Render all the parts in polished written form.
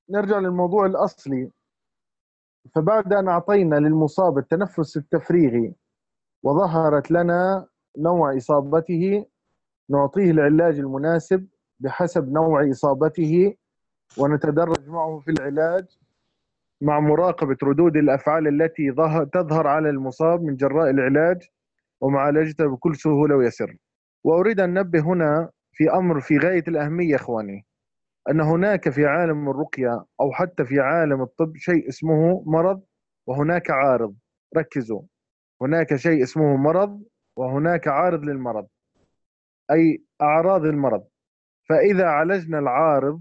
نرجع للموضوع الأصلي. فبعد أن أعطينا للمصاب التنفس التفريغي وظهرت لنا نوع إصابته، نعطيه العلاج المناسب بحسب نوع إصابته، ونتدرج معه في العلاج مع مراقبة ردود الأفعال التي تظهر على المصاب من جراء العلاج، ومعالجته بكل سهولة ويسر. وأريد أن ننبه هنا في أمر في غاية الأهمية إخواني، أن هناك في عالم الرقية أو حتى في عالم الطب شيء اسمه مرض وهناك عارض. ركزوا، هناك شيء اسمه مرض وهناك عارض للمرض، أي أعراض المرض. فإذا عالجنا العارض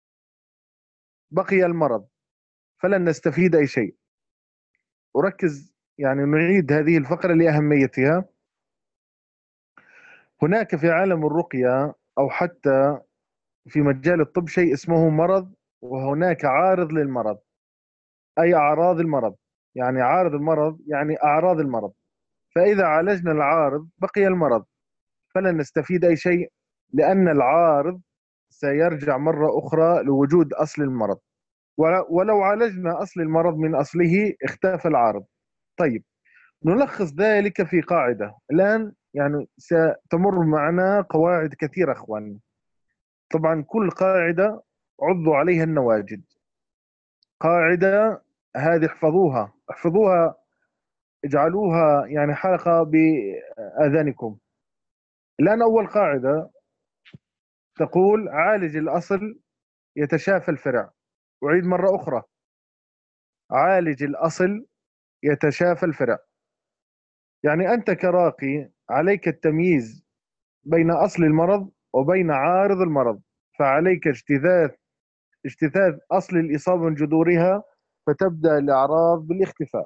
بقي المرض، فلن نستفيد أي شيء. وركز، يعني نعيد هذه الفقرة لأهميتها. هناك في عالم الرقية أو حتى في مجال الطب شيء اسمه مرض وهناك عارض للمرض، أي أعراض المرض. يعني عارض المرض يعني أعراض المرض. فإذا عالجنا العارض بقي المرض، فلن نستفيد أي شيء، لأن العارض سيرجع مرة أخرى لوجود أصل المرض. ولو عالجنا أصل المرض من أصله اختفى العارض. طيب، نلخص ذلك في قاعدة الآن. يعني ستمر معنا قواعد كثيرة أخواني، طبعا كل قاعدة عضوا عليها النواجد. قاعدة هذه احفظوها احفظوها، اجعلوها يعني حلقة بآذانكم. الآن أول قاعدة تقول: عالج الأصل يتشافى الفرع. أعيد مرة أخرى: عالج الأصل يتشافى الفرع. يعني أنت كراقي عليك التمييز بين أصل المرض وبين عارض المرض، فعليك اجتثاث أصل الإصابة من جذورها، فتبدأ الأعراض بالاختفاء.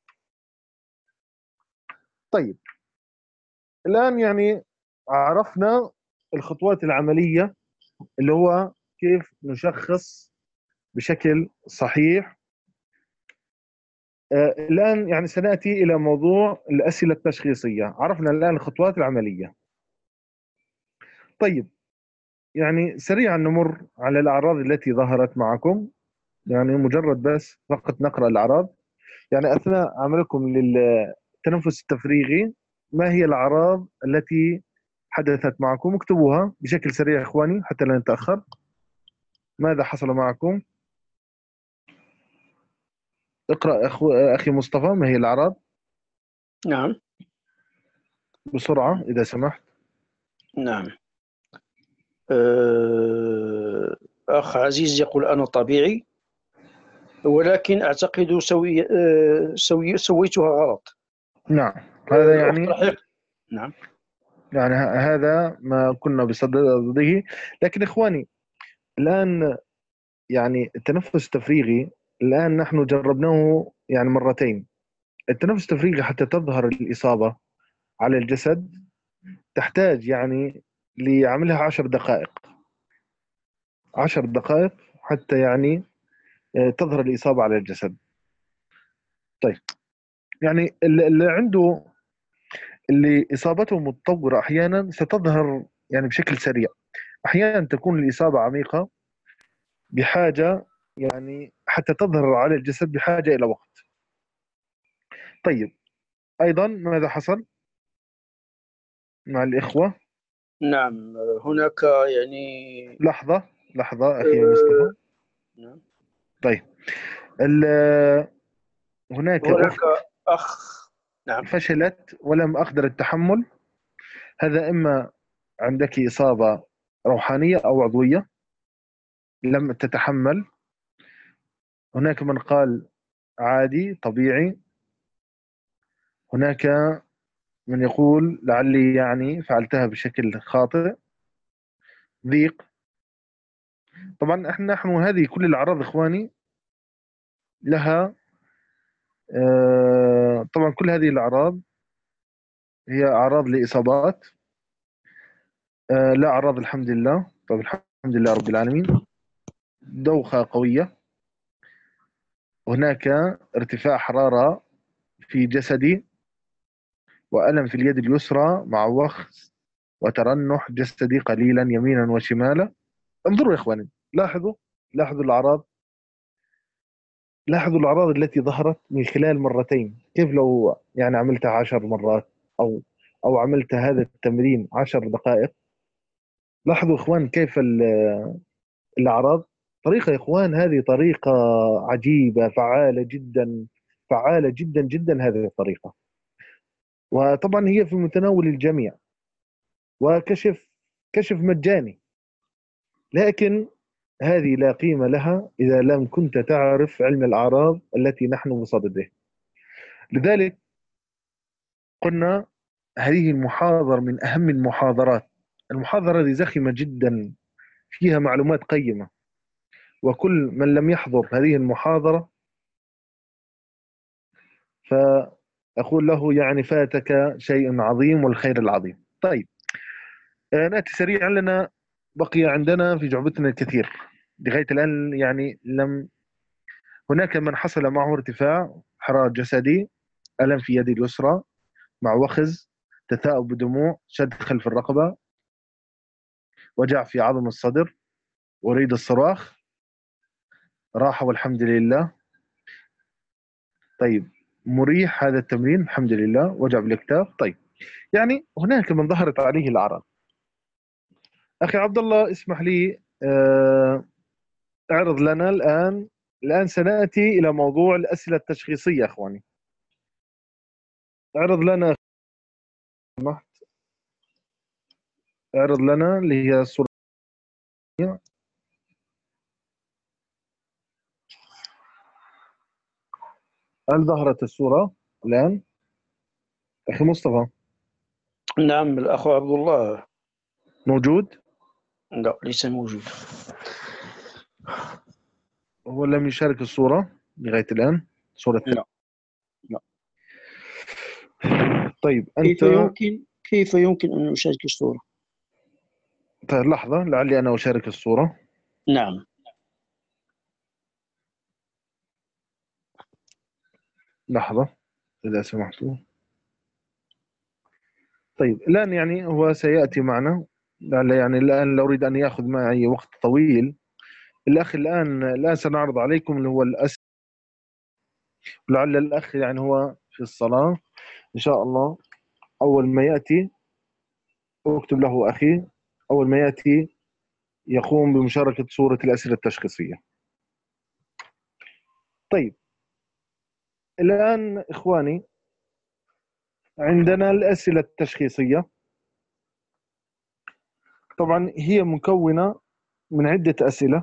طيب، الآن يعني عرفنا الخطوات العملية، اللي هو كيف نشخص بشكل صحيح. الآن يعني سنأتي إلى موضوع الأسئلة التشخيصية. عرفنا الآن الخطوات العملية. طيب، يعني سريعا نمر على الأعراض التي ظهرت معكم، يعني مجرد بس فقط نقرأ الأعراض. يعني أثناء عملكم للتنفس التفريغي، ما هي الأعراض التي حدثت معكم؟ اكتبوها بشكل سريع إخواني حتى لا نتأخر. ماذا حصل معكم؟ اقرأ أخي مصطفى، ما هي الأعراض نعم. بسرعة إذا سمحت. نعم. أخ عزيز يقول: أنا طبيعي، ولكن أعتقد سويتها غلط. نعم، هذا الأخت يعني، رحيق. نعم. يعني هذا ما كنا بصدده. لكن إخواني، الآن يعني التنفس التفريغي الآن نحن جربناه يعني مرتين. التنفس التفريغي حتى تظهر الإصابة على الجسد تحتاج يعني لعملها 10 دقائق. 10 دقائق حتى يعني تظهر الإصابة على الجسد. طيب، يعني اللي عنده، اللي إصابته متطورة أحيانا ستظهر يعني بشكل سريع، أحيانا تكون الإصابة عميقة بحاجة، يعني حتى تظهر على الجسد بحاجة إلى وقت. طيب، أيضا ماذا حصل مع الإخوة؟ نعم، هناك يعني لحظة لحظة أخي آه، مصطفى. نعم. طيب، هناك هناك أخت أخ. نعم. فشلت ولم أقدر التحمل. هذا إما عندك إصابة روحانية أو عضوية لم تتحمل. هناك من قال عادي طبيعي. هناك من يقول لعلي يعني فعلتها بشكل خاطئ، ضيق. طبعا احنا نحن هذه كل الأعراض إخواني لها طبعا كل هذه الأعراض هي أعراض لإصابات، لا أعراض الحمد لله. طب الحمد لله رب العالمين. دوخة قوية، هناك ارتفاع حرارة في جسدي، وألم في اليد اليسرى مع وخز وترنح جسدي قليلا يمينا وشمالا. انظروا يا إخواني، لاحظوا الأعراض. لاحظوا الأعراض التي ظهرت من خلال مرتين. كيف لو يعني عملتها 10 مرات، أو عملت هذا التمرين 10 دقائق؟ لاحظوا إخوان كيف الأعراض. طريقة يا إخوان، هذه طريقة عجيبة، فعالة جدا، فعالة جدا جدا هذه الطريقة. وطبعا هي في متناول الجميع، كشف مجاني. لكن هذه لا قيمة لها إذا لم كنت تعرف علم الأعراض التي نحن بصدده. لذلك قلنا هذه المحاضرة من أهم المحاضرات. المحاضرة هذه زخمة جدا، فيها معلومات قيمة، وكل من لم يحضر هذه المحاضرة فأقول له يعني فاتك شيء عظيم والخير العظيم. طيب، نأتي سريعا، لنا بقي عندنا في جعبتنا الكثير لغاية الآن. يعني هناك من حصل معه ارتفاع حرارة جسدي، ألم في يدي اليسرى مع وخز، تثاؤب بدموع، شد خلف الرقبة، وجع في عظم الصدر، أريد الصراخ، راحة والحمد لله. طيب، مريح هذا التمرين الحمد لله. وجع بالاكتاف. طيب، يعني هناك من ظهرت عليه الأعراض. أخي عبد الله اسمح لي، اعرض لنا الآن سنأتي إلى موضوع الأسئلة التشخيصية أخواني. اعرض لنا، اعرض لنا اللي هي الصورة. هل ظهرت الصورة الآن أخي مصطفى؟ نعم الأخ عبد الله. موجود؟ لا ليس موجود. هو لم يشارك الصورة لغاية الآن، صورة. لا لا. طيب كيف أنت، يمكن كيف يمكن أن نشارك الصورة؟ طيب لحظة لعلي أنا أشارك الصورة. نعم. لحظة إذا سمحتوا. طيب الآن يعني هو سيأتي معنا. لعل يعني الآن لو أريد أن يأخذ معي وقت طويل. الأخ الآن سنعرض عليكم اللي هو الأسئلة. لعل الأخ يعني هو في الصلاة إن شاء الله. أول ما يأتي أكتب له أخي، أول ما يأتي يقوم بمشاركة صورة الأسئلة التشخيصية. طيب الآن إخواني عندنا الأسئلة التشخيصية. طبعا هي مكونة من عدة أسئلة.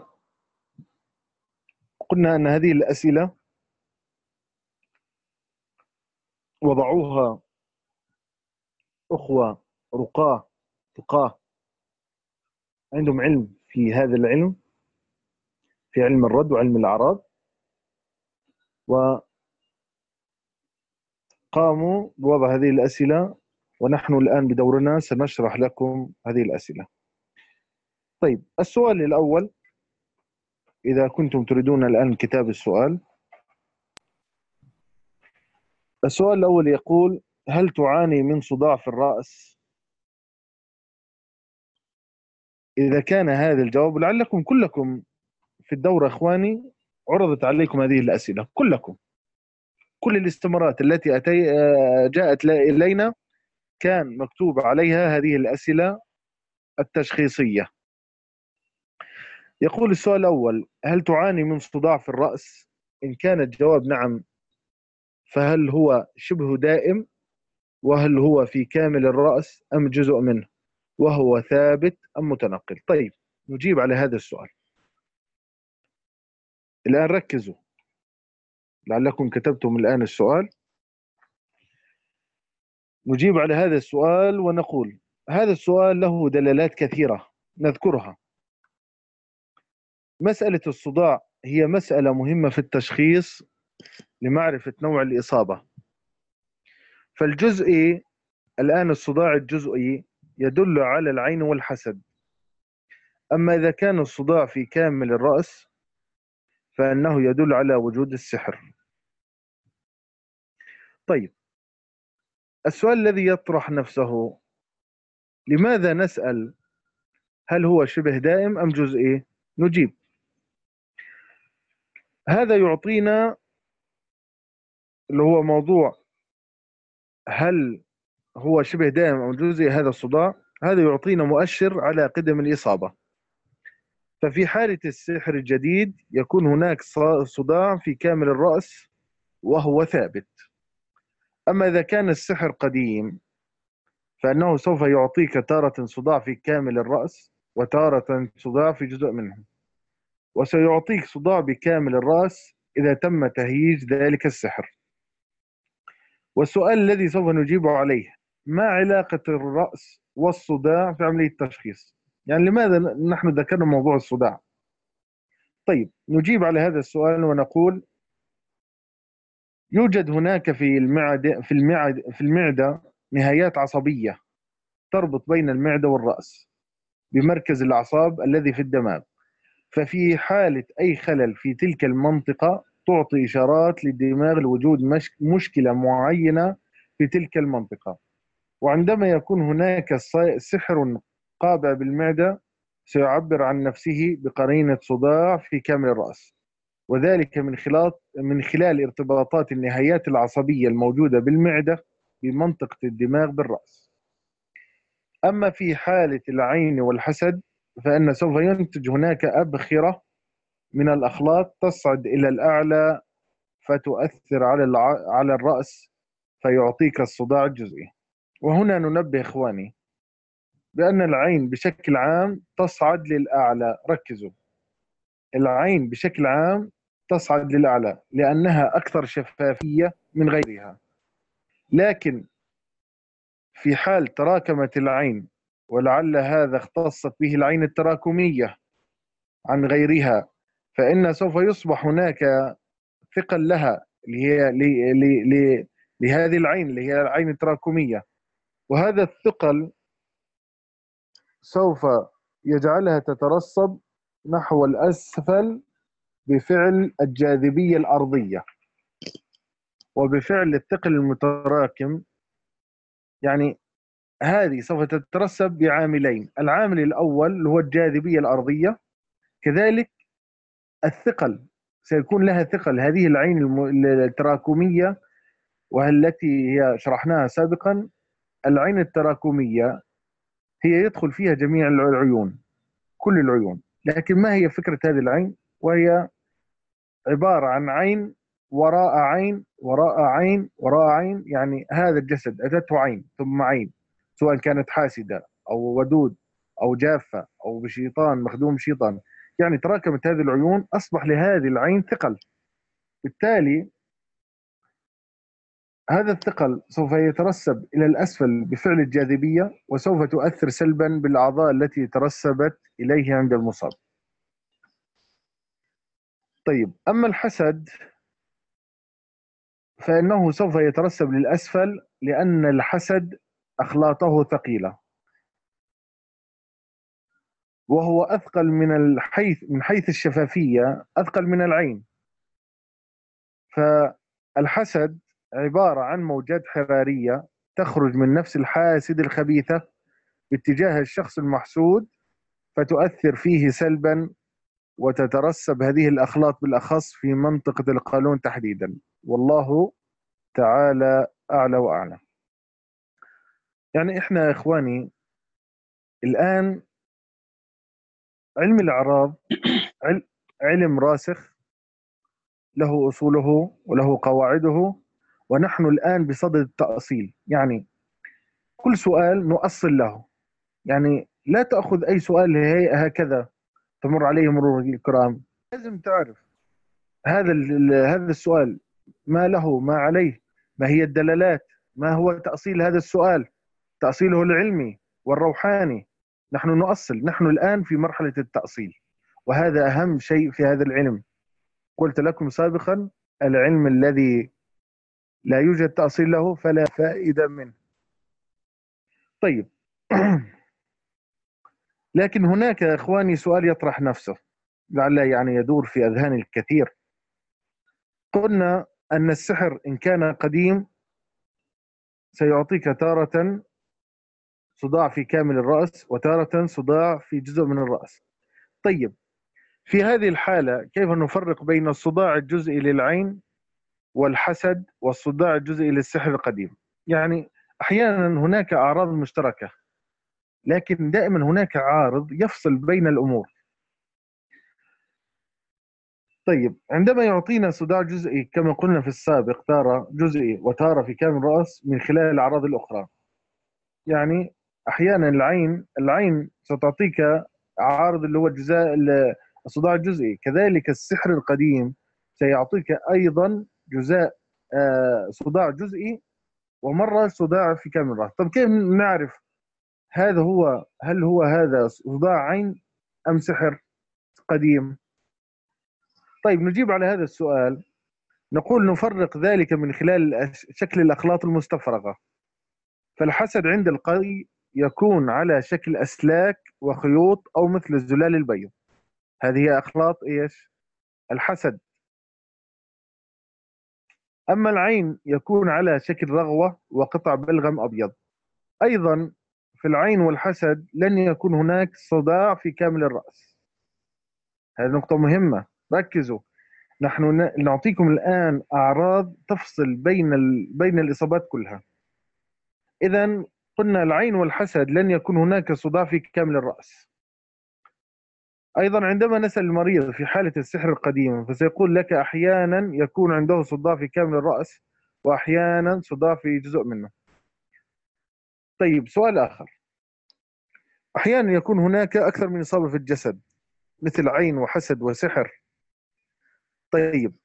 قلنا أن هذه الأسئلة وضعوها أخوة رقاة ثقاه عندهم علم في هذا العلم، في علم الرد وعلم الأعراض، وقاموا بوضع هذه الأسئلة، ونحن الآن بدورنا سنشرح لكم هذه الأسئلة. طيب السؤال الأول، إذا كنتم تريدون الآن كتاب السؤال. السؤال الأول يقول: هل تعاني من صداع في الرأس؟ إذا كان هذا الجواب، لعلكم كلكم في الدورة إخواني عرضت عليكم هذه الأسئلة كلكم، كل الاستمارات التي جاءت إلينا كان مكتوب عليها هذه الأسئلة التشخيصية. يقول السؤال الأول: هل تعاني من صداع في الرأس؟ إن كان الجواب نعم، فهل هو شبه دائم؟ وهل هو في كامل الرأس أم جزء منه؟ وهو ثابت أم متنقل؟ طيب نجيب على هذا السؤال. الآن ركزوا، لعلكم كتبتم الآن السؤال. نجيب على هذا السؤال ونقول: هذا السؤال له دلالات كثيرة نذكرها. مسألة الصداع هي مسألة مهمة في التشخيص لمعرفة نوع الإصابة. فالجزئي، الآن الصداع الجزئي يدل على العين والحسد. أما إذا كان الصداع في كامل الرأس فإنه يدل على وجود السحر. طيب السؤال الذي يطرح نفسه: لماذا نسأل هل هو شبه دائم أم جزئي؟ نجيب: هذا يعطينا اللي هو موضوع هل هو شبه دائم أو جزئي هذا الصداع، هذا يعطينا مؤشر على قدم الإصابة. ففي حالة السحر الجديد يكون هناك صداع في كامل الرأس وهو ثابت. أما إذا كان السحر قديم فإنه سوف يعطيك تارة صداع في كامل الرأس وتارة صداع في جزء منه، وسيعطيك صداع بكامل الرأس إذا تم تهييج ذلك السحر. والسؤال الذي سوف نجيب عليه: ما علاقة الرأس والصداع في عملية التشخيص؟ يعني لماذا نحن ذكرنا موضوع الصداع؟ طيب، نجيب على هذا السؤال ونقول: يوجد هناك في المعدة نهايات عصبية تربط بين المعدة والرأس بمركز الأعصاب الذي في الدماغ. ففي حالة أي خلل في تلك المنطقة تعطي إشارات للدماغ لوجود مشكلة معينة في تلك المنطقة. وعندما يكون هناك سحر قابع بالمعدة سيعبر عن نفسه بقرينة صداع في كامل الرأس، وذلك من خلال ارتباطات النهايات العصبية الموجودة بالمعدة بمنطقة الدماغ بالرأس. أما في حالة العين والحسد فإن سوف ينتج هناك أبخرة من الأخلاط تصعد إلى الأعلى فتؤثر على الرأس فيعطيك الصداع الجزئي. وهنا ننبه إخواني بأن العين بشكل عام تصعد للأعلى. ركزوا، العين بشكل عام تصعد للأعلى لأنها أكثر شفافية من غيرها. لكن في حال تراكمت العين، ولعل هذا اختصت به العين التراكمية عن غيرها، فإن سوف يصبح هناك ثقل لها اللي هي لهذه العين اللي هي العين التراكمية، وهذا الثقل سوف يجعلها تترسب نحو الأسفل بفعل الجاذبية الأرضية وبفعل الثقل المتراكم. يعني هذه سوف تترسب بعاملين: العامل الأول اللي هو الجاذبية الأرضية، كذلك الثقل سيكون لها ثقل. هذه العين التراكمية والتي هي شرحناها سابقا، العين التراكمية هي يدخل فيها جميع العيون، كل العيون. لكن ما هي فكرة هذه العين؟ وهي عبارة عن عين وراء عين وراء عين وراء عين. يعني هذا الجسد أتته عين ثم عين، سواء كانت حاسدة أو ودود أو جافة أو بشيطان مخدوم شيطان، يعني تراكمت هذه العيون، أصبح لهذه العين ثقل. بالتالي هذا الثقل سوف يترسب إلى الأسفل بفعل الجاذبية، وسوف تؤثر سلبا بالأعضاء التي ترسبت إليه عند المصاب. طيب، أما الحسد فإنه سوف يترسب للأسفل لأن الحسد أخلاطه ثقيلة، وهو أثقل من حيث الشفافية، أثقل من العين. فالحسد عبارة عن موجات حرارية تخرج من نفس الحاسد الخبيثة باتجاه الشخص المحسود، فتؤثر فيه سلبا، وتترسب هذه الأخلاط بالأخص في منطقة القولون تحديدا. والله تعالى أعلى وأعلم. يعني إحنا يا إخواني الآن علم الأعراض علم راسخ، له أصوله وله قواعده، ونحن الآن بصدد التأصيل. يعني كل سؤال نؤصل له. يعني لا تأخذ أي سؤال هكذا تمر عليه مرور الكرام، لازم تعرف هذا السؤال ما له ما عليه، ما هي الدلالات، ما هو تأصيل هذا السؤال، تأصيله العلمي والروحاني. نحن نؤصل، نحن الآن في مرحلة التأصيل، وهذا أهم شيء في هذا العلم. قلت لكم سابقا: العلم الذي لا يوجد تأصيل له فلا فائدة منه. طيب لكن هناك يا إخواني سؤال يطرح نفسه، لعل يعني يدور في أذهان الكثير. قلنا أن السحر إن كان قديم سيعطيك تارة صداع في كامل الرأس وتارة صداع في جزء من الرأس. طيب، في هذه الحالة كيف نفرق بين الصداع الجزئي للعين والحسد والصداع الجزئي للسحر القديم. يعني أحيانا هناك أعراض مشتركة، لكن دائما هناك عارض يفصل بين الأمور. طيب، عندما يعطينا صداع جزئي كما قلنا في السابق، تارة جزئي وتارة في كامل الرأس من خلال الأعراض الأخرى. يعني أحيانا العين ستعطيك عارض اللي هو الصداع الجزئي، كذلك السحر القديم سيعطيك أيضا جزاء صداع جزئي، ومرة صداع في كامل الرأس. طب كيف نعرف هل هو هذا صداع عين أم سحر قديم؟ طيب، نجيب على هذا السؤال. نقول نفرق ذلك من خلال شكل الأخلاط المستفرغة. فالحسد عند القي يكون على شكل أسلاك وخيوط أو مثل الزلال البيض. هذه أخلاط إيش؟ الحسد. أما العين يكون على شكل رغوة وقطع بلغم أبيض. أيضا في العين والحسد لن يكون هناك صداع في كامل الرأس. هذه نقطة مهمة، ركزوا. نحن نعطيكم الآن أعراض تفصل بين الإصابات كلها. إذا قلنا العين والحسد لن يكون هناك صداع في كامل الرأس. أيضا عندما نسأل المريض في حالة السحر القديم فسيقول لك أحيانا يكون عنده صداع في كامل الرأس، وأحيانا صداع في جزء منه. طيب، سؤال آخر. أحيانا يكون هناك أكثر من إصابة في الجسد، مثل عين وحسد وسحر. طيب،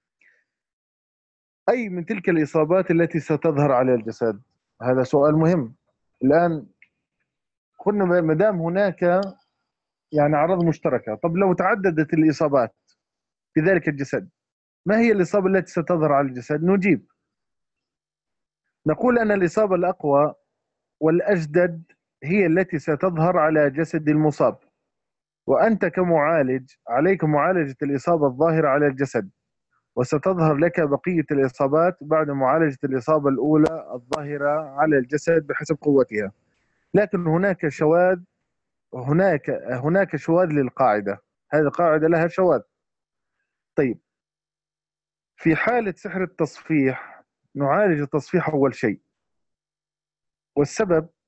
أي من تلك الإصابات التي ستظهر على الجسد؟ هذا سؤال مهم. الآن قلنا ما دام هناك يعني أعراض مشتركة، طب لو تعددت الإصابات في ذلك الجسد، ما هي الإصابة التي ستظهر على الجسد؟ نجيب، نقول أن الإصابة الأقوى والأجدد هي التي ستظهر على جسد المصاب، وأنت كمعالج عليك معالجة الإصابة الظاهرة على الجسد، وستظهر لك بقية الإصابات بعد معالجة الإصابة الأولى الظاهرة على الجسد بحسب قوتها. لكن هناك شواذ للقاعدة. هذه القاعدة لها شواذ. طيب، في حالة سحر التصفيح نعالج التصفيح أول شيء، والسبب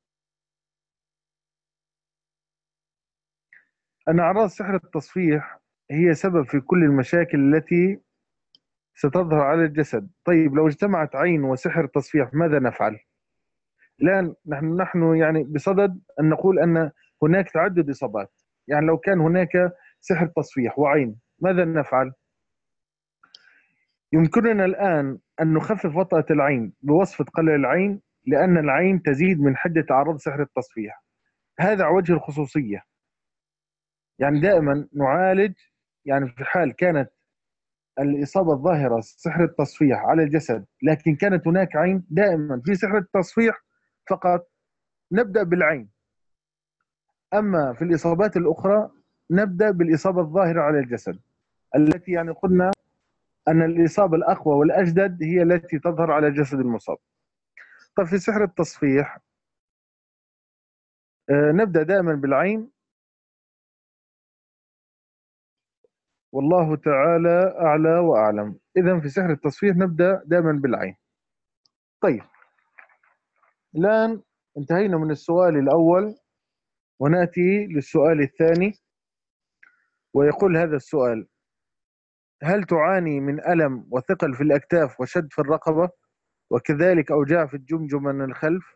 أن أعراض سحر التصفيح هي سبب في كل المشاكل التي ستظهر على الجسد. طيب، لو اجتمعت عين وسحر تصفيح ماذا نفعل؟ الآن نحن يعني بصدد أن نقول أن هناك تعدد إصابات. يعني لو كان هناك سحر تصفيح وعين ماذا نفعل؟ يمكننا الآن أن نخفف وطأة العين بوصفة قلع العين، لأن العين تزيد من حدة أعراض سحر التصفيح. هذا على وجه الخصوصية. يعني دائما نعالج، يعني في حال كانت الإصابة الظاهرة سحر التصفيح على الجسد لكن كانت هناك عين، دائما في سحر التصفيح فقط نبدأ بالعين. أما في الإصابات الأخرى نبدأ بالإصابة الظاهرة على الجسد، التي يعني قلنا أن الإصابة الأقوى والأجدد هي التي تظهر على جسد المصاب. طب في سحر التصفيح نبدأ دائما بالعين، والله تعالى أعلى وأعلم. إذا في سحر التصفيح نبدأ دائما بالعين. طيب، الآن انتهينا من السؤال الأول ونأتي للسؤال الثاني، ويقول هذا السؤال: هل تعاني من ألم وثقل في الأكتاف وشد في الرقبة وكذلك أوجاع في الجمجمة من الخلف؟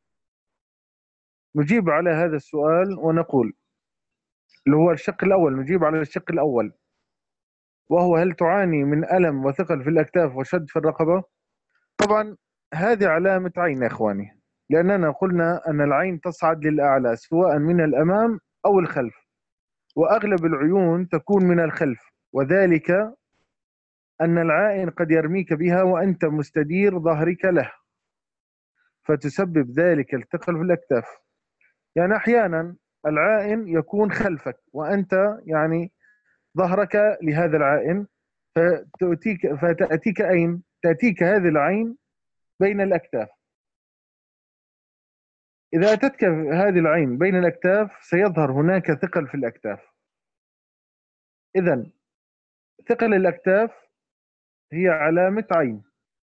نجيب على هذا السؤال ونقول اللي هو الشق الأول. نجيب على الشق الأول، وهو هل تعاني من ألم وثقل في الأكتاف وشد في الرقبة؟ طبعا هذه علامة عين يا إخواني، لأننا قلنا أن العين تصعد للأعلى سواء من الأمام أو الخلف، وأغلب العيون تكون من الخلف، وذلك أن العائن قد يرميك بها وأنت مستدير ظهرك له، فتسبب ذلك الثقل في الأكتاف. يعني أحيانا العائن يكون خلفك وأنت يعني ظهرك لهذا العائن، فتأتيك أين؟ تأتيك هذه العين بين الأكتاف. إذا أتتك هذه العين بين الأكتاف سيظهر هناك ثقل في الأكتاف. إذن ثقل الأكتاف هي علامة عين.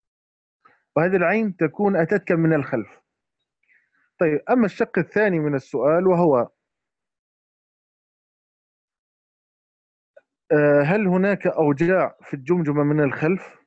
وهذه العين تكون أتتك من الخلف. طيب، أما الشق الثاني من السؤال وهو هل هناك أوجاع في الجمجمة من الخلف؟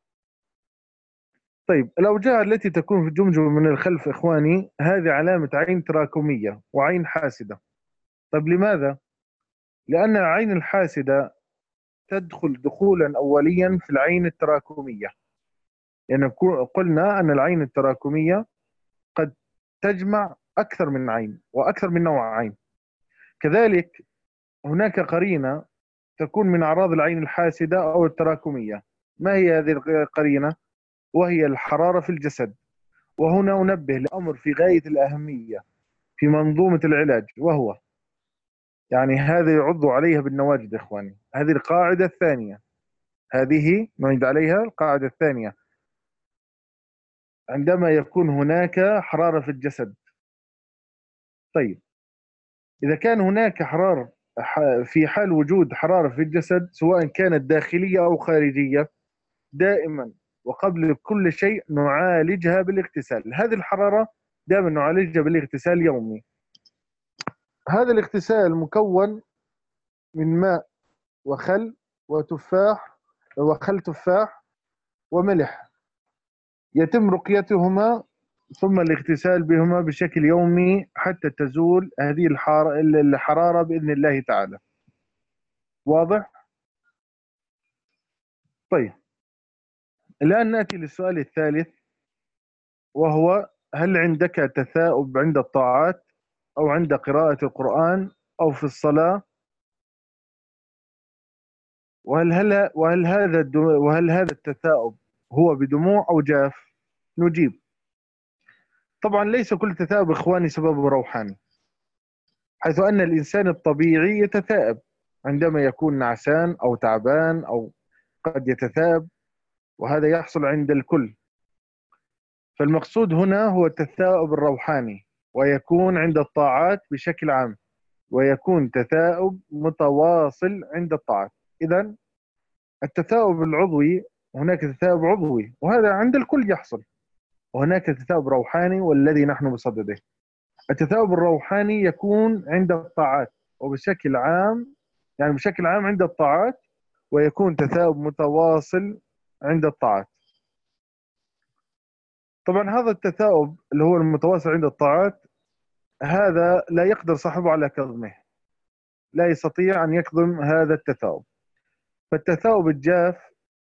طيب، الأوجاع التي تكون في الجمجمة من الخلف إخواني هذه علامة عين تراكمية وعين حاسدة. طيب لماذا؟ لأن العين الحاسدة تدخل دخولا أوليا في العين التراكمية، يعني قلنا أن العين التراكمية قد تجمع أكثر من عين وأكثر من نوع عين. كذلك هناك قرينة تكون من أعراض العين الحاسدة أو التراكمية. ما هي هذه القرينة؟ وهي الحرارة في الجسد. وهنا أنبه لأمر في غاية الأهمية في منظومة العلاج، وهو يعني هذا يعض عليها بالنواجد إخواني. هذه القاعدة الثانية، هذه نعيد عليها القاعدة الثانية. عندما يكون هناك حرارة في الجسد، طيب إذا كان هناك حرارة في حال وجود حرارة في الجسد سواء كانت داخلية أو خارجية، دائما وقبل كل شيء نعالجها بالاغتسال. هذه الحرارة دائما نعالجها بالاغتسال يومي. هذا الاغتسال مكون من ماء وخل وتفاح وخل تفاح وملح، يتم رقيتهما ثم الاغتسال بهما بشكل يومي حتى تزول هذه الحرارة بإذن الله تعالى. واضح؟ طيب، الآن نأتي للسؤال الثالث، وهو هل عندك تثاؤب عند الطاعات أو عند قراءة القرآن أو في الصلاة؟ وهل هذا التثاؤب هو بدموع أو جاف؟ نجيب طبعا ليس كل تثاؤب إخواني سببه روحاني، حيث أن الإنسان الطبيعي يتثاءب عندما يكون نعسان أو تعبان، أو قد يتثاءب، وهذا يحصل عند الكل. فالمقصود هنا هو التثاؤب الروحاني، ويكون عند الطاعات بشكل عام، ويكون تثاؤب متواصل عند الطاعات. إذن التثاؤب العضوي، هناك تثاؤب عضوي وهذا عند الكل يحصل، وهناك تثاؤب روحاني والذي نحن بصدده. التثاؤب الروحاني يكون عند الطاعات وبشكل عام، يعني بشكل عام عند الطاعات، ويكون تثاؤب متواصل عند الطاعات. طبعا هذا التثاؤب اللي هو المتواصل عند الطاعات هذا لا يقدر صاحبه على كظمه، لا يستطيع أن يكظم هذا التثاؤب. فالتثاؤب الجاف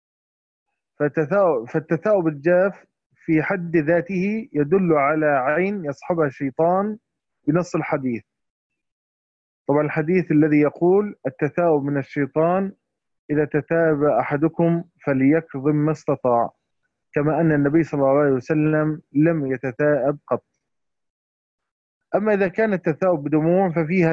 فالتثاؤب الجاف في حد ذاته يدل على عين يصحبها الشيطان بنص الحديث. طبعا الحديث الذي يقول التثاؤب من الشيطان، إذا تثاءب أحدكم فليكظم ما استطاع، كما أن النبي صلى الله عليه وسلم لم يتثاءب قط. أما إذا كان التثاؤب بدموع ففيها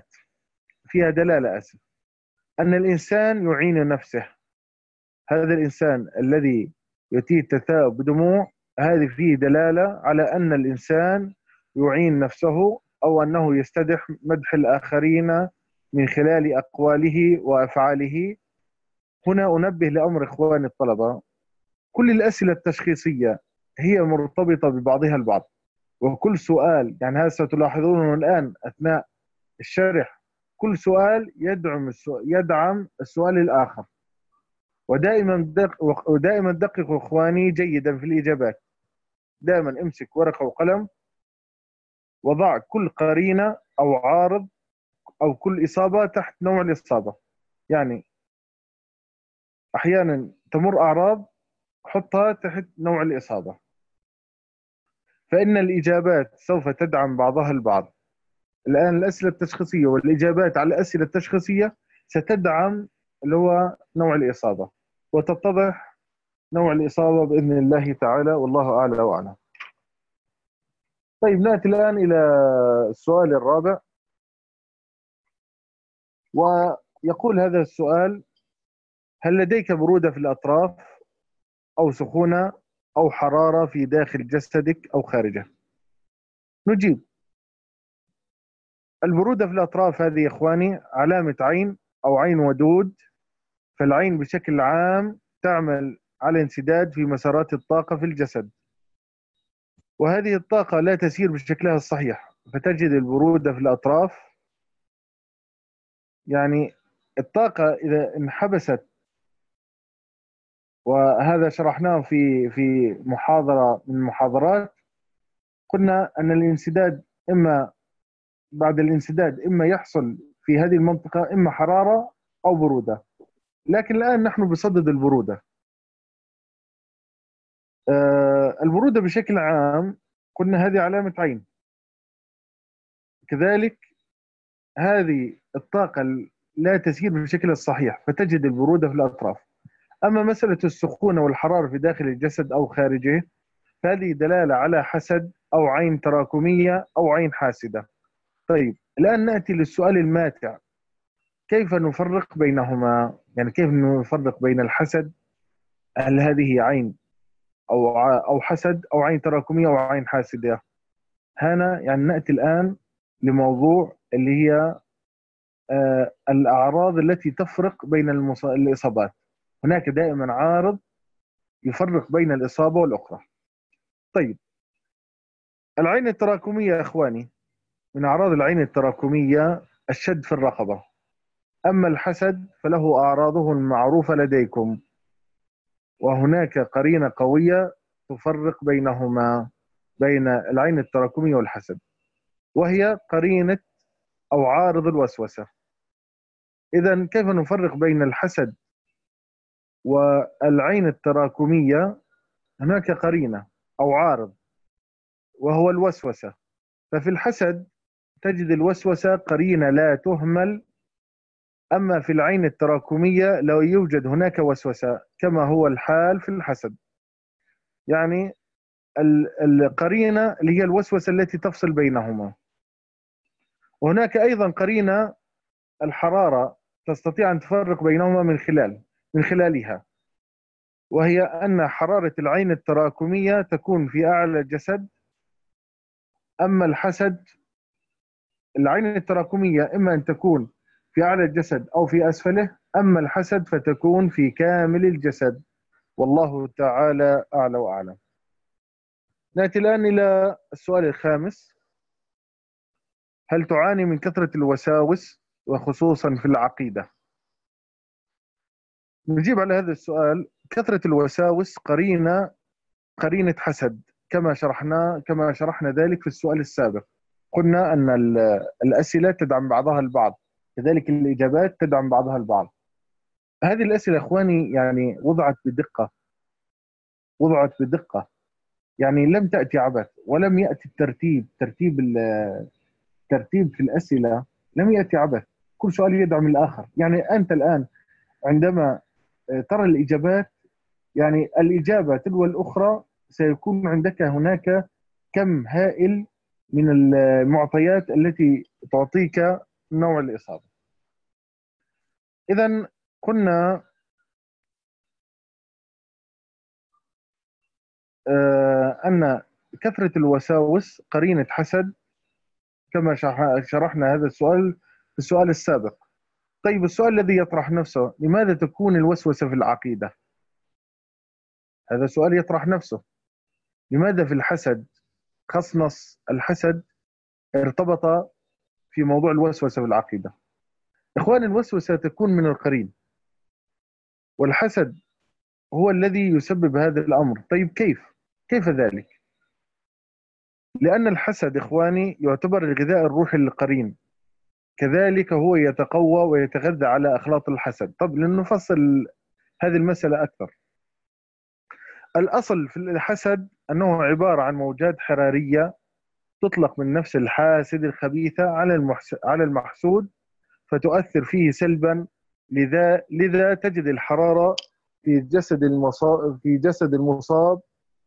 دلالة أن الإنسان يعين نفسه. هذا الإنسان الذي يأتيه التثاؤب بدموع هذه فيه دلالة على أن الإنسان يعين نفسه، أو أنه يستدح مدح الآخرين من خلال أقواله وأفعاله. هنا أنبه لأمر إخواني الطلبة، كل الأسئلة التشخيصية هي مرتبطة ببعضها البعض، وكل سؤال يعني هذا ستلاحظونه الآن أثناء الشرح، كل سؤال يدعم السؤال الآخر. ودائما دققوا إخواني جيدا في الإجابات. دائما امسك ورقة وقلم وضع كل قرينة أو عارض أو كل إصابة تحت نوع الإصابة. يعني أحيانا تمر أعراض، حطها تحت نوع الإصابة، فإن الإجابات سوف تدعم بعضها البعض. الآن الأسئلة التشخيصية والإجابات على الأسئلة التشخيصية ستدعم اللي هو نوع الإصابة، وتتضح نوع الإصابة بإذن الله تعالى، والله أعلى وأعلم. طيب، نأتي الآن إلى السؤال الرابع، ويقول هذا السؤال: هل لديك برودة في الأطراف أو سخونة أو حرارة في داخل جسدك أو خارجه؟ نجيب البرودة في الأطراف هذه يا إخواني علامة عين أو عين ودود. فالعين بشكل عام تعمل على انسداد في مسارات الطاقة في الجسد. وهذه الطاقة لا تسير بشكلها الصحيح، فتجد البرودة في الأطراف. يعني الطاقة إذا انحبست، وهذا شرحناه في محاضرة من المحاضرات، قلنا أن الانسداد إما بعد الانسداد إما يحصل في هذه المنطقة إما حرارة أو برودة، لكن الآن نحن بصدد البرودة. البرودة بشكل عام قلنا هذه علامة عين. كذلك هذه الطاقة لا تسير بشكل الصحيح، فتجد البرودة في الأطراف. أما مسألة السخونة والحرارة في داخل الجسد أو خارجه، فهذه دلالة على حسد أو عين تراكمية أو عين حاسدة. طيب الآن نأتي للسؤال الماتع: كيف نفرق بينهما؟ يعني كيف نفرق بين الحسد؟ هل هذه عين أو حسد أو عين تراكمية أو عين حاسدة؟ هنا يعني نأتي الآن لموضوع اللي هي الأعراض التي تفرق بين الإصابات. هناك دائما عارض يفرق بين الإصابة والأخرى. طيب العين التراكمية يا إخواني، من أعراض العين التراكمية الشد في الرقبة. أما الحسد فله أعراضه المعروفة لديكم، وهناك قرينة قوية تفرق بينهما، بين العين التراكمية والحسد، وهي قرينة أو عارض الوسوسة. إذا كيف نفرق بين الحسد والعين التراكمية؟ هناك قرينة أو عارض وهو الوسوسة. ففي الحسد تجد الوسوسة قرينة لا تهمل، أما في العين التراكمية لا يوجد هناك وسوسة كما هو الحال في الحسد. يعني القرينة اللي هي الوسوسة التي تفصل بينهما. وهناك أيضا قرينة الحرارة تستطيع أن تفرق بينهما من خلالها، وهي أن حرارة العين التراكمية تكون في أعلى الجسد، أما الحسد العين التراكمية إما أن تكون في أعلى الجسد أو في أسفله، أما الحسد فتكون في كامل الجسد. والله تعالى أعلى وأعلم. نأتي الآن إلى السؤال الخامس: هل تعاني من كثرة الوساوس وخصوصا في العقيدة؟ نجيب على هذا السؤال. كثرة الوساوس قرينة حسد، كما شرحنا ذلك في السؤال السابق. قلنا أن الأسئلة تدعم بعضها البعض، كذلك الإجابات تدعم بعضها البعض. هذه الأسئلة إخواني يعني وضعت بدقة، يعني لم تأتي عبث، ولم يأتي الترتيب في الأسئلة لم يأتي عبث. كل سؤال يدعم الآخر. يعني أنت الآن عندما ترى الإجابات، يعني الإجابة تلو الأخرى سيكون عندك هناك كم هائل من المعطيات التي تعطيك نوع الإصابة. إذا قلنا أن كثرة الوساوس قرينة حسد، كما شرحنا هذا السؤال في السؤال السابق. طيب السؤال الذي يطرح نفسه: لماذا تكون الوسوسة في العقيدة؟ هذا سؤال يطرح نفسه. لماذا في الحسد خصنص الحسد ارتبط في موضوع الوسوسة في العقيدة؟ إخوان الوسوسة تكون من القرين، والحسد هو الذي يسبب هذا الأمر. طيب كيف ذلك؟ لأن الحسد إخواني يعتبر الغذاء الروحي للقرين، كذلك هو يتقوى ويتغذى على أخلاط الحسد. طب لنفصل هذه المسألة أكثر. الأصل في الحسد أنه عبارة عن موجات حرارية تطلق من نفس الحاسد الخبيثة على المحسود، فتؤثر فيه سلبا. لذا تجد الحرارة في جسد المصاب،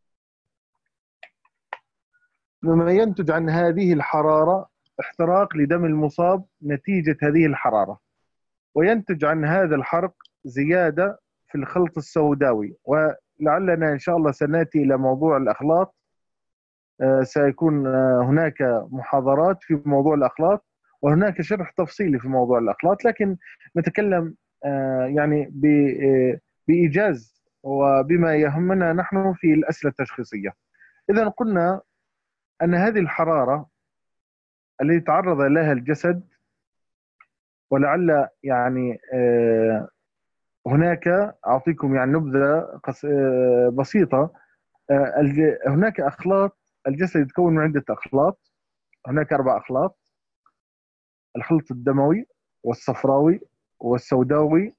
مما ينتج عن هذه الحرارة احتراق لدم المصاب نتيجة هذه الحرارة، وينتج عن هذا الحرق زيادة في الخلط السوداوي. ولعلنا إن شاء الله سنأتي إلى موضوع الأخلاط. سيكون هناك محاضرات في موضوع الأخلاط، وهناك شرح تفصيلي في موضوع الأخلاط، لكن نتكلم يعني بإيجاز وبما يهمنا نحن في الأسئلة التشخيصية. إذا قلنا أن هذه الحرارة التي تعرض لها الجسد، ولعل يعني هناك أعطيكم يعني نبذة بسيطة. هناك أخلاط، الجسد يتكون من عدة أخلاط. هناك 4 أخلاط: الخلط الدموي، والصفراوي، والسوداوي،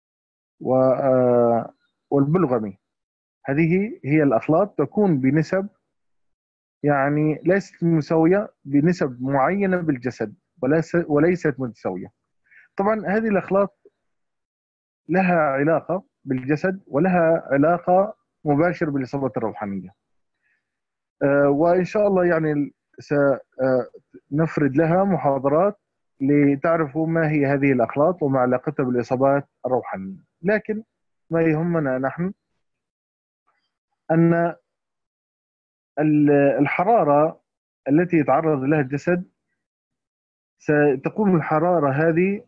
والبلغمي. هذه هي الأخلاط، تكون بنسب يعني ليست مساوية، بنسب معينة بالجسد، وليست متساوية. طبعا هذه الأخلاط لها علاقة بالجسد، ولها علاقة مباشرة بالإصابة الروحانية. وإن شاء الله يعني سنفرد لها محاضرات لتعرفوا ما هي هذه الأخلاط وما علاقتها بالإصابات الروحانية. لكن ما يهمنا نحن أن الحرارة التي يتعرض لها الجسد، ستقوم الحرارة هذه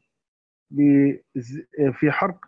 في حرق،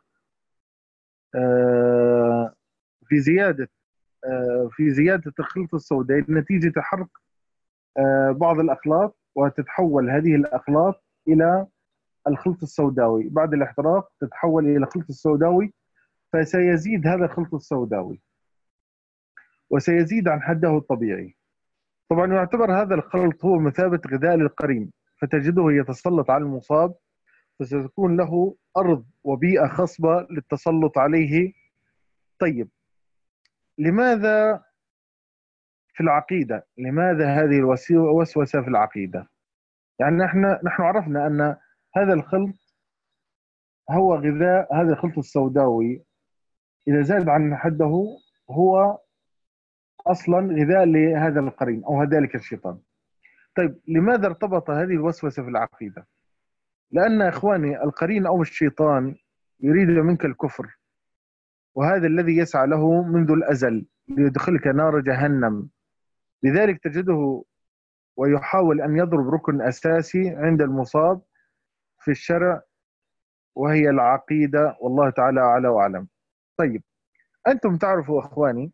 في زيادة في زيادة الخلط السوداء نتيجة حرق بعض الأخلاط، وتتحول هذه الأخلاط إلى الخلط السوداوي. بعد الاحتراق تتحول إلى الخلط السوداوي، فسيزيد هذا الخلط السوداوي وسيزيد عن حده الطبيعي. طبعا يعتبر هذا الخلط هو مثابة غذاء للقرين، فتجده يتسلط على المصاب، فستكون له أرض وبيئة خصبة للتسلط عليه. طيب، لماذا في العقيدة؟ لماذا هذه الوسوسة في العقيدة؟ يعني نحن عرفنا أن هذا الخلط هو غذاء، هذا الخلط السوداوي إذا زاد عن حده هو أصلا غذاء لهذا القرين أو ذلك الشيطان. طيب، لماذا ارتبط هذه الوسوسة في العقيدة؟ لأن إخواني القرين أو الشيطان يريد منك الكفر، وهذا الذي يسعى له منذ الأزل ليدخلك نار جهنم. لذلك تجده ويحاول أن يضرب ركن أساسي عند المصاب في الشرع، وهي العقيدة، والله تعالى أعلى وأعلم. طيب، أنتم تعرفوا أخواني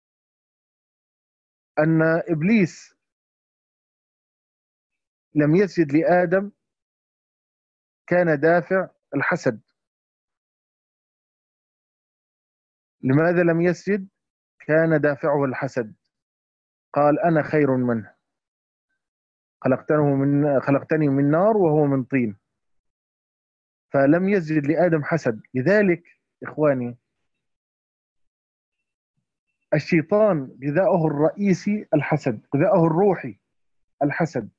أن إبليس لم يسجد لآدم، كان دافع الحسد. لماذا لم يسجد؟ كان دافعه الحسد. قال أنا خير منه، خلقتني من نار وهو من طين. فلم يسجد لآدم حسد. لذلك إخواني الشيطان غذاؤه الرئيسي الحسد، غذاؤه الروحي الحسد.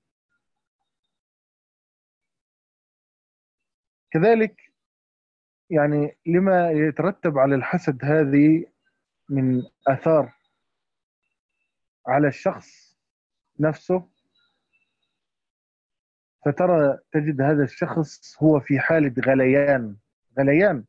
كذلك يعني لما يترتب على الحسد هذه من آثار على الشخص نفسه، فترى تجد هذا الشخص هو في حالة غليان، غليان،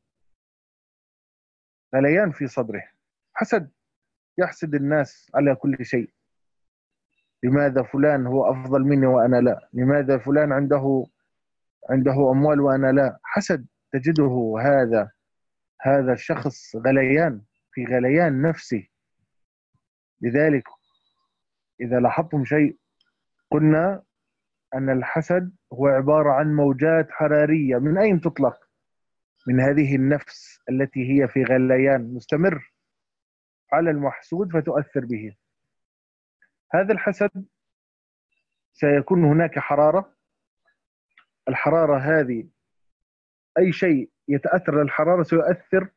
غليان في صدره. حسد، يحسد الناس على كل شيء. لماذا فلان هو أفضل مني وأنا لا؟ لماذا فلان عنده أموال وأنا لا؟ حسد. تجده هذا الشخص غليان، في غليان نفسي. لذلك إذا لاحظتم شيء، قلنا أن الحسد هو عبارة عن موجات حرارية. من أين تطلق؟ من هذه النفس التي هي في غليان مستمر على المحسود فتؤثر به. هذا الحسد سيكون هناك حرارة. الحرارة هذه أي شيء يتأثر للحرارة سيؤثر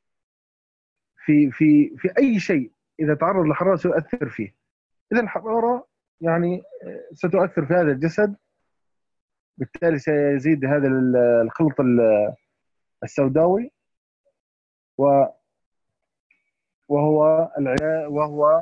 في أي شيء إذا تعرض للحرارة سيؤثر فيه. إذا الحرارة يعني ستؤثر في هذا الجسد، بالتالي سيزيد هذا الخلط السوداوي، وهو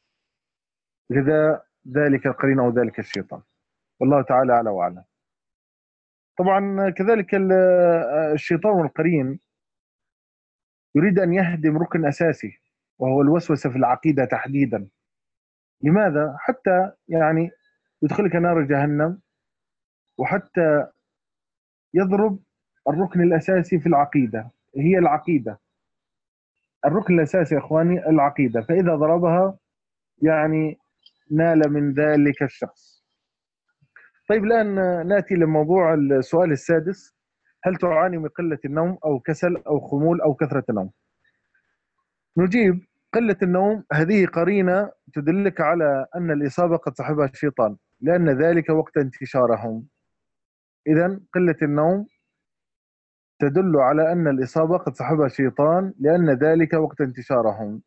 غذاء ذلك القرين أو ذلك الشيطان، والله تعالى أعلى وأعلم. طبعا كذلك الشيطان والقرين يريد أن يهدم ركن أساسي، وهو الوسوسة في العقيدة تحديدا. لماذا؟ حتى يعني يدخلك نار جهنم، وحتى يضرب الركن الأساسي في العقيدة، هي العقيدة. الركن الأساسي يا إخواني العقيدة، فإذا ضربها يعني نال من ذلك الشخص. طيب الآن نأتي لموضوع السؤال السادس: هل تعاني من قلة النوم أو كسل أو خمول أو كثرة النوم؟ نجيب: قلة النوم هذه قرينة تدلك على أن الإصابة قد صاحبها الشيطان، لأن ذلك وقت انتشارهم. إذن قلة النوم تدل على أن الإصابة قد صاحبها الشيطان، لأن ذلك وقت انتشارهم.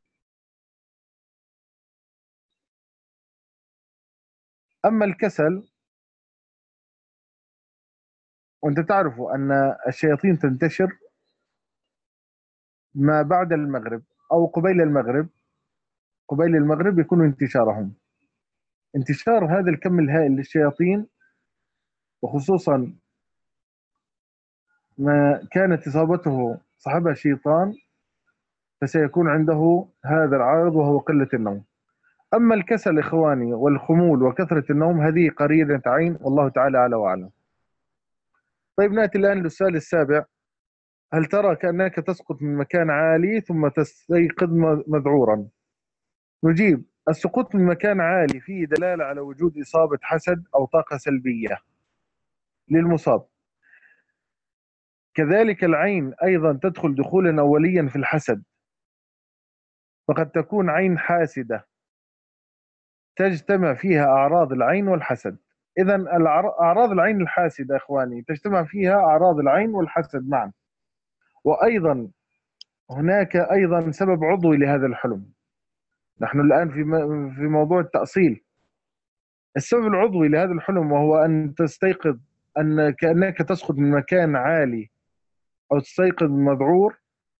أما الكسل، وأنت تعرف أن الشياطين تنتشر ما بعد المغرب أو قبيل المغرب. قبيل المغرب يكون انتشارهم. انتشار هذا الكم الهائل للشياطين، وخصوصا ما كانت إصابته صاحبها شيطان، فسيكون عنده هذا العارض وهو قلة النوم. أما الكسل إخواني والخمول وكثرة النوم هذه قرينة عين، والله تعالى أعلى وأعلم. طيب نأتي الآن للسؤال السابع: هل ترى كأنك تسقط من مكان عالي ثم تستيقظ مذعورا؟ نجيب: السقوط من مكان عالي فيه دلالة على وجود إصابة حسد أو طاقة سلبية للمصاب. كذلك العين أيضا تدخل دخولا أوليا في الحسد، فقد تكون عين حاسدة تجتمع فيها أعراض العين والحسد. إذا أعراض العين الحاسدة إخواني تجتمع فيها أعراض العين والحسد معا. وأيضا هناك أيضا سبب عضوي لهذا الحلم. نحن الآن في موضوع التأصيل. السبب العضوي لهذا الحلم وهو أن تستيقظ أن كأنك تسقط من مكان عالي أو تستيقظ مذعور،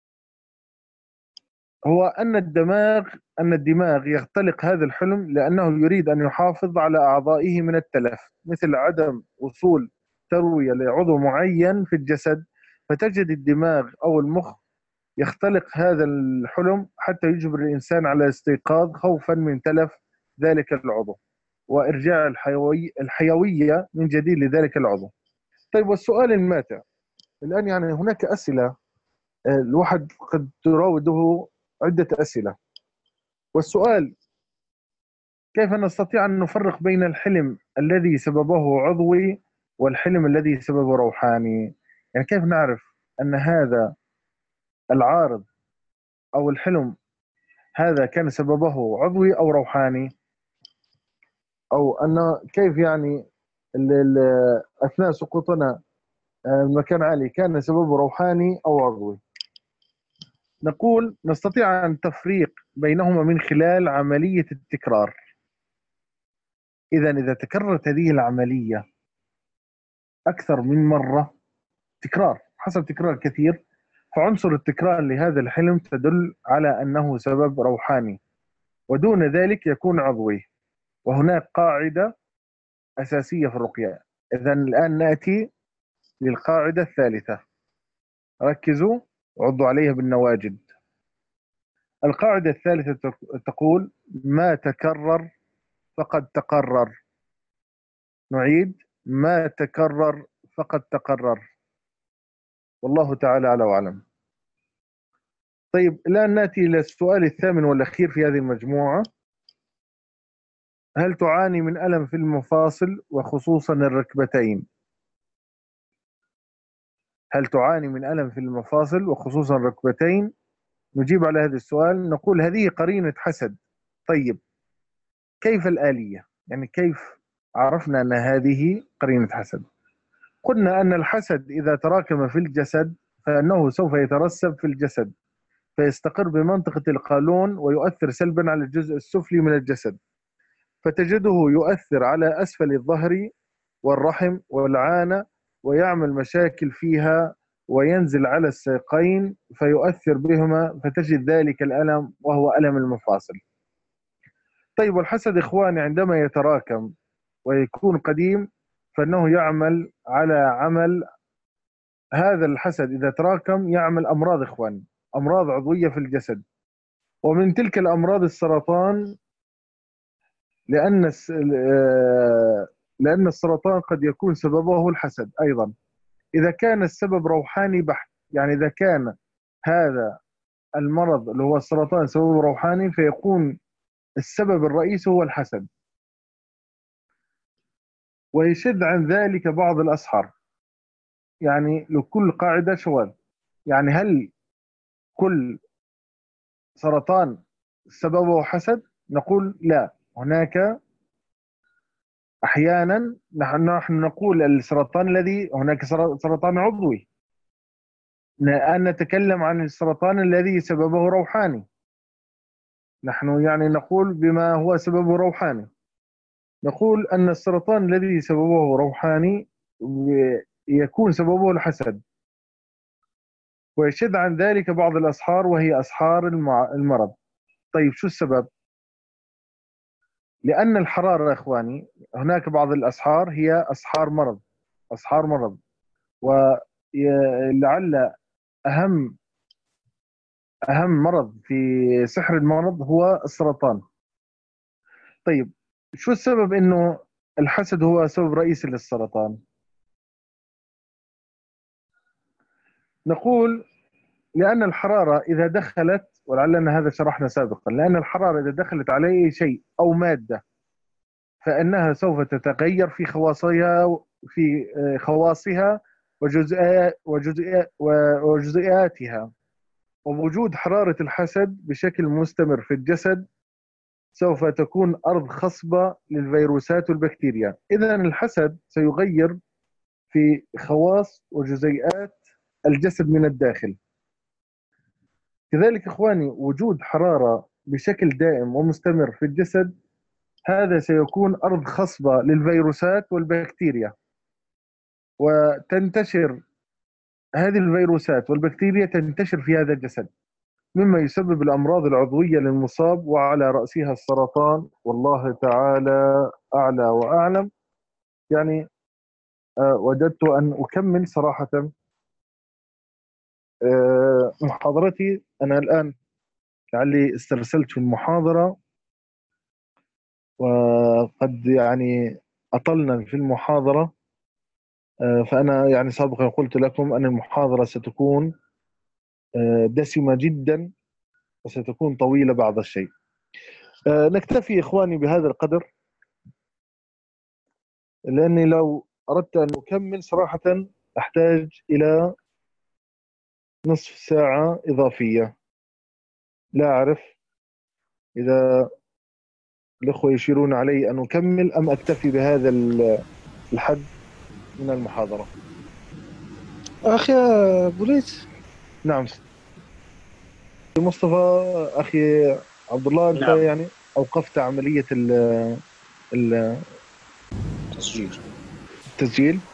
هو أن الدماغ يختلق هذا الحلم لأنه يريد أن يحافظ على أعضائه من التلف، مثل عدم وصول تروية لعضو معين في الجسد، فتجد الدماغ أو المخ يختلق هذا الحلم حتى يجبر الإنسان على الاستيقاظ خوفا من تلف ذلك العضو وإرجاع الحيوية من جديد لذلك العضو. طيب والسؤال الماتع الآن، يعني هناك أسئلة الواحد قد تراوده عدة أسئلة، والسؤال: كيف نستطيع أن نفرق بين الحلم الذي سببه عضوي والحلم الذي سببه روحاني؟ يعني كيف نعرف أن هذا العارض أو الحلم هذا كان سببه عضوي أو روحاني، أو أن كيف يعني أثناء سقوطنا مكان عالي كان سببه روحاني أو عضوي؟ نقول نستطيع أن تفريق بينهما من خلال عملية التكرار. إذا تكررت هذه العملية أكثر من مرة، تكرار حصل تكرار كثير، فعنصر التكرار لهذا الحلم تدل على أنه سبب روحاني، ودون ذلك يكون عضوي. وهناك قاعدة أساسية في الرقية. إذا الآن نأتي للقاعدة الثالثة، ركزوا وعضوا عليها بالنواجد. القاعدة الثالثة تقول: ما تكرر فقد تقرر. نعيد: ما تكرر فقد تقرر، والله تعالى أعلى وأعلم. طيب الآن نأتي إلى السؤال الثامن والأخير في هذه المجموعة: هل تعاني من ألم في المفاصل وخصوصا الركبتين؟ هل تعاني من ألم في المفاصل وخصوصا الركبتين؟ نجيب على هذا السؤال نقول هذه قرينة حسد. طيب كيف الآلية؟ يعني كيف عرفنا أن هذه قرينة حسد؟ قلنا أن الحسد إذا تراكم في الجسد فإنه سوف يترسب في الجسد، فيستقر بمنطقة القولون ويؤثر سلبا على الجزء السفلي من الجسد، فتجده يؤثر على أسفل الظهر والرحم والعانة، ويعمل مشاكل فيها، وينزل على الساقين فيؤثر بهما، فتجد ذلك الألم وهو ألم المفاصل. طيب والحسد إخواني عندما يتراكم ويكون قديم فإنه يعمل على عمل هذا الحسد. إذا تراكم يعمل أمراض إخواني، أمراض عضوية في الجسد، ومن تلك الأمراض السرطان، لأن السرطان قد يكون سببه الحسد أيضا إذا كان السبب روحاني بحت. يعني إذا كان هذا المرض اللي هو السرطان سببه روحاني فيكون السبب الرئيسي هو الحسد. ويشد عن ذلك بعض الأسحار، يعني لكل قاعدة شواذ. يعني هل كل سرطان سببه حسد؟ نقول لا. هناك أحيانا نحن نقول السرطان الذي هناك سرطان عضوي. الآن نتكلم عن السرطان الذي سببه روحاني. نحن يعني نقول بما هو سببه روحاني. نقول أن السرطان الذي سببه روحاني يكون سببه الحسد. ويشد عن ذلك بعض الأسحار، وهي أسحار المرض. طيب شو السبب؟ لأن الحرارة يا إخواني، هناك بعض الأسحار هي أسحار مرض. أسحار مرض. ولعل أهم مرض في سحر المرض هو السرطان. طيب شو السبب إنه الحسد هو سبب رئيسي للسرطان؟ نقول لأن الحرارة إذا دخلت، ولعلنا هذا شرحنا سابقا، لأن الحرارة إذا دخلت على أي شيء أو مادة فإنها سوف تتغير في خواصها، وجزئياتها. ووجود حرارة الحسد بشكل مستمر في الجسد سوف تكون أرض خصبة للفيروسات والبكتيريا. إذن الحسد سيغير في خواص وجزيئات الجسد من الداخل. كذلك إخواني، وجود حرارة بشكل دائم ومستمر في الجسد، هذا سيكون أرض خصبة للفيروسات والبكتيريا، وتنتشر هذه الفيروسات والبكتيريا تنتشر في هذا الجسد، مما يسبب الأمراض العضوية للمصاب، وعلى رأسها السرطان. والله تعالى أعلى وأعلم. يعني وجدت أن أكمل صراحة محاضرتي. أنا الآن لعلي استرسلت في المحاضرة، وقد يعني أطلنا في المحاضرة. فأنا يعني سابقا قلت لكم أن المحاضرة ستكون دسمة جدا، وستكون طويلة بعض الشيء. نكتفي إخواني بهذا القدر، لأني لو أردت أن أكمل صراحة أحتاج إلى نصف ساعة إضافية. لا أعرف إذا الأخوة يشيرون علي أن أكمل أم أكتفي بهذا الحد من المحاضرة. أخي بوليت. نعم مصطفى. أخي عبد الله، أنت نعم. يعني أوقفت عملية التسجيل.